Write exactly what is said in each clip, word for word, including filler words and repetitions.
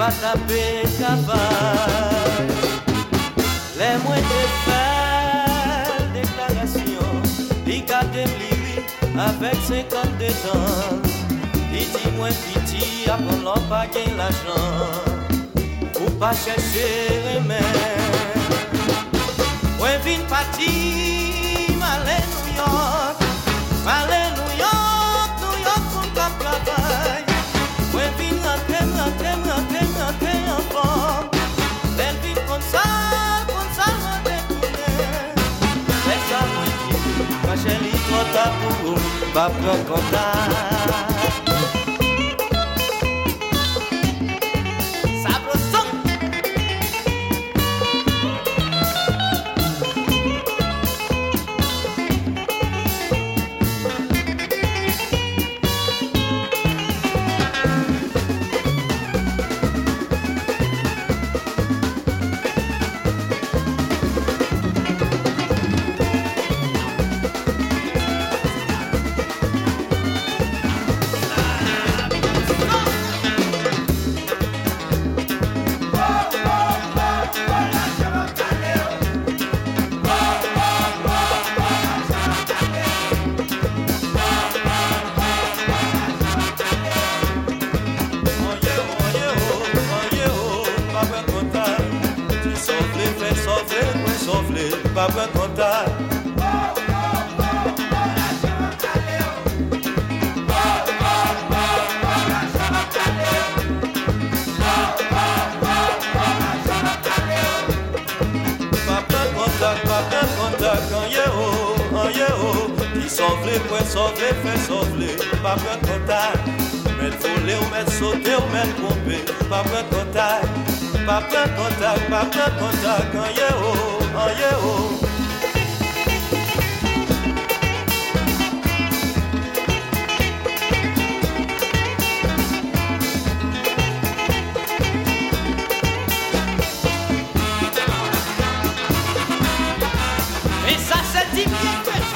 pas taper cavale. Les moins de faire déclaration, il garde lui avec cinquante ans. Il dit moins pitié, après l'on pas gagner l'argent, ou pas chercher remède. Ouais, vin parti, malé New York, malé New York, New York, on cap travail. Ouais, vin rentrer, rentrer, rentrer, rentrer en forme. Elle vit comme ça, comme ça, on détourner. Laisse ça, moi, ma chérie, trop tard pour vous, pas prendre contact. Papa contact. Sauver, quoi sauver, fait sauver, pas prendre contact. Mettre voler ou mettre sauter ou mettre pomper, pas prendre contact. Pas prendre contact, pas prendre contact, quand y'a oh, quand y'a oh. Et ça c'est dit bien.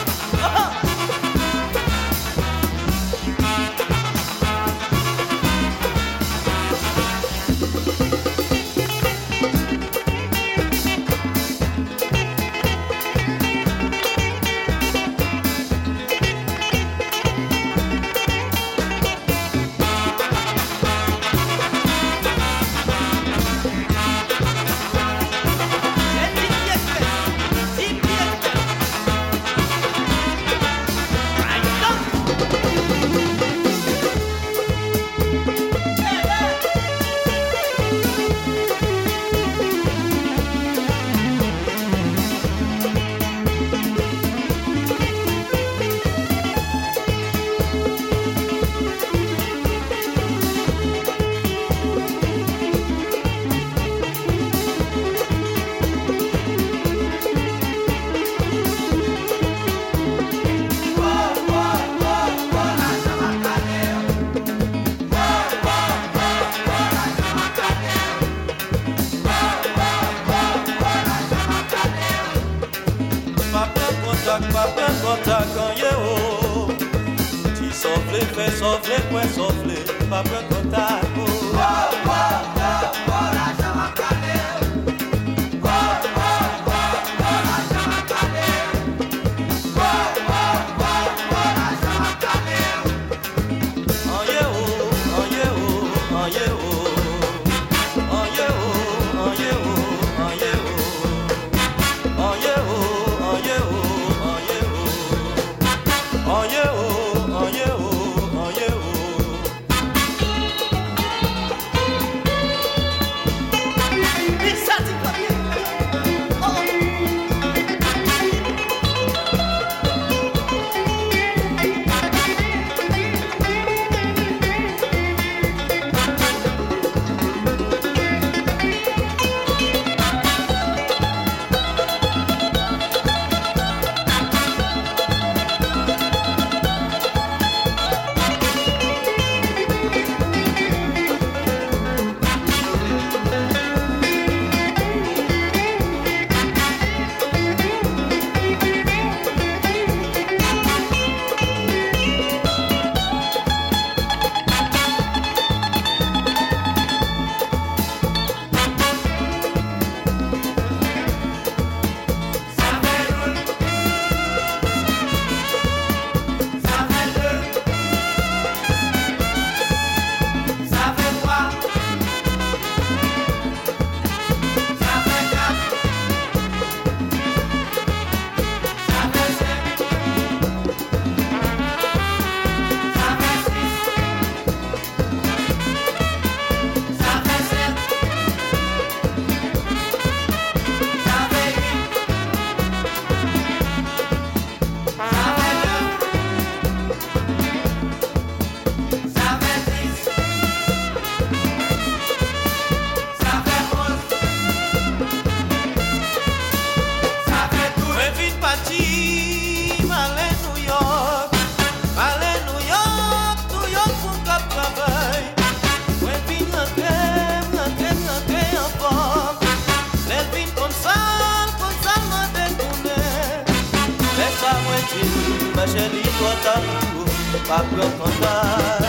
Papa contact quand y'a oh. Tu souffles, fais souffler, quoi souffler, papa contact oh. Ma chérie, toi t'as pas prendre contact.